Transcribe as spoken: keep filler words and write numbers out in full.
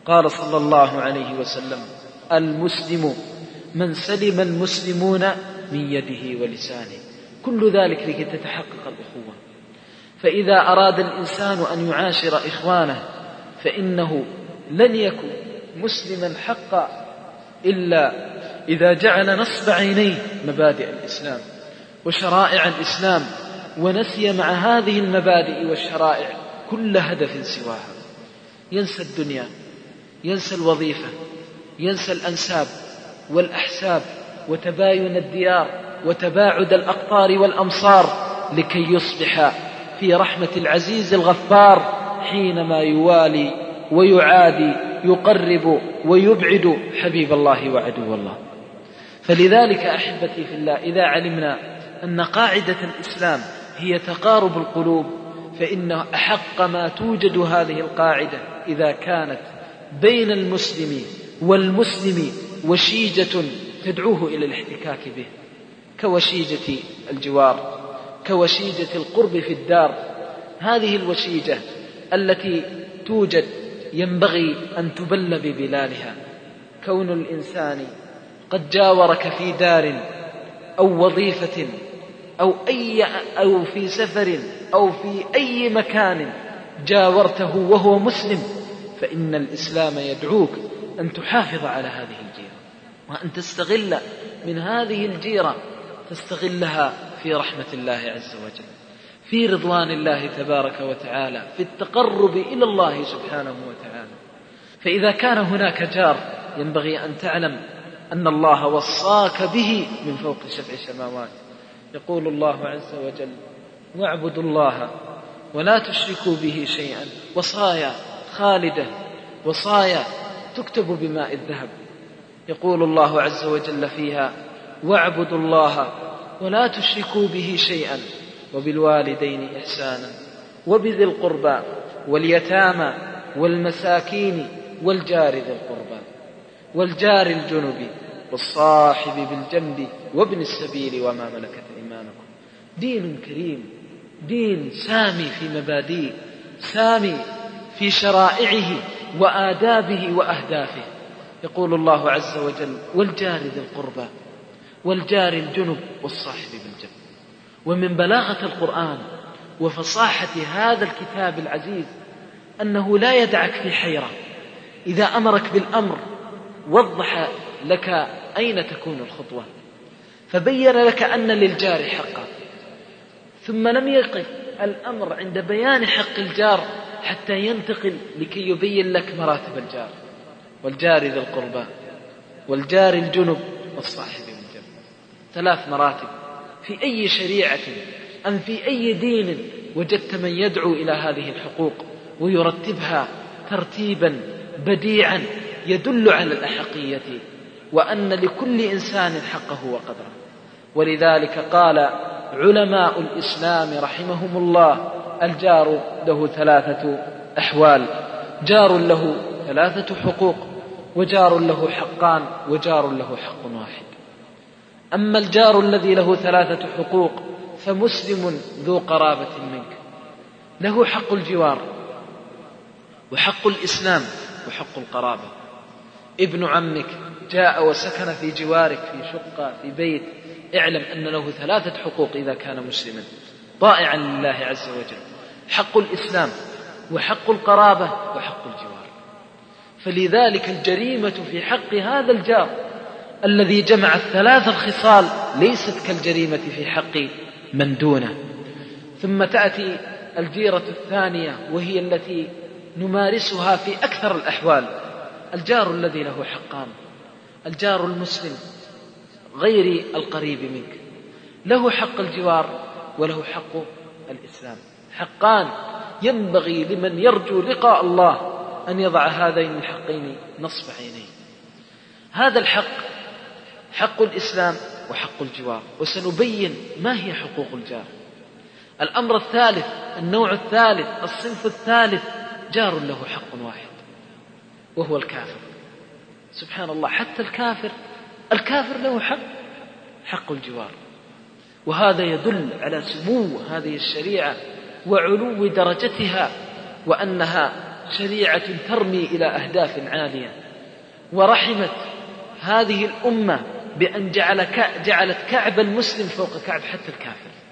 قال صلى الله عليه وسلم: المسلم من سلم المسلمون من يده ولسانه. كل ذلك لكي تتحقق الأخوة. فإذا أراد الإنسان أن يعاشر إخوانه فإنه لن يكن مسلما حقا إلا إذا جعل نصب عينيه مبادئ الإسلام وشرائع الإسلام، ونسي مع هذه المبادئ والشرائع كل هدف سواها. ينسى الدنيا، ينسى الوظيفة، ينسى الأنساب والأحساب وتباين الديار وتباعد الأقطار والأمصار، لكي يصبح في رحمة العزيز الغفار حينما يوالي ويعادي، يقرب ويبعد حبيب الله وعدو الله. فلذلك أحبتي في الله، إذا علمنا أن قاعدة الإسلام هي تقارب القلوب، فإن أحق ما توجد هذه القاعدة إذا كانت بين المسلم والمسلم وشيجة تدعوه إلى الاحتكاك به، كوشيجة الجوار، كوشيجة القرب في الدار. هذه الوشيجة التي توجد ينبغي أن تبل ببلالها. كون الإنسان قد جاورك في دار أو وظيفة أو, أي أو في سفر أو في أي مكان جاورته وهو مسلم، فإن الإسلام يدعوك أن تحافظ على هذه الجيرة، وأن تستغل من هذه الجيرة، تستغلها في رحمة الله عز وجل، في رضوان الله تبارك وتعالى، في التقرب إلى الله سبحانه وتعالى. فإذا كان هناك جار ينبغي أن تعلم أن الله وصاك به من فوق سبع سماوات. يقول الله عز وجل: واعبدوا الله ولا تشركوا به شيئا. وصايا خالدة، وصايا تكتب بماء الذهب. يقول الله عز وجل فيها: واعبدوا الله ولا تشركوا به شيئا وبالوالدين إحسانا وبذي القربى واليتامى والمساكين والجار ذي القربى والجار الجنب والصاحب بالجنب وابن السبيل وما ملكت أيمانكم. دين كريم، دين سامي في مبادئه، سامي في شرائعه وآدابه وأهدافه. يقول الله عز وجل: والجار ذي القربى والجار الجنب والصاحب بالجنب. ومن بلاغة القرآن وفصاحة هذا الكتاب العزيز أنه لا يدعك في حيرة. إذا أمرك بالأمر وضح لك أين تكون الخطوة، فبين لك أن للجار حقا، ثم لم يقف الأمر عند بيان حق الجار حتى ينتقل لكي يبين لك مراتب الجار: والجار ذي القربى والجار الجنب والصاحب بالجنب. ثلاث مراتب. في أي شريعة أم في أي دين وجدت من يدعو إلى هذه الحقوق ويرتبها ترتيبا بديعا يدل على الأحقية وأن لكل إنسان حقه وقدره. ولذلك قال علماء الإسلام رحمهم الله: الجار له ثلاثة أحوال: جار له ثلاثة حقوق، وجار له حقان، وجار له حق واحد. أما الجار الذي له ثلاثة حقوق فمسلم ذو قرابة منك، له حق الجوار وحق الإسلام وحق القرابة. ابن عمك جاء وسكن في جوارك في شقة في بيت، اعلم أن له ثلاثة حقوق إذا كان مسلما طائعا لله عز وجل: حق الإسلام وحق القرابة وحق الجوار. فلذلك الجريمة في حق هذا الجار الذي جمع الثلاث الخصال ليست كالجريمة في حق من دونه. ثم تأتي الجيرة الثانية وهي التي نمارسها في أكثر الأحوال: الجار الذي له حقان. الجار المسلم غير القريب منك له حق الجوار وله حق الإسلام، حقان ينبغي لمن يرجو لقاء الله أن يضع هذين الحقين نصب عينيه. هذا الحق حق الإسلام وحق الجوار، وسنبين ما هي حقوق الجار. الأمر الثالث، النوع الثالث، الصنف الثالث: جار له حق واحد وهو الكافر. سبحان الله، حتى الكافر الكافر له حق، حق الجوار. وهذا يدل على سمو هذه الشريعة وعلو درجتها، وأنها شريعة ترمي إلى أهداف عالية، ورحمت هذه الأمة بأن جعل جعلت كعب المسلم فوق كعب حتى الكافر.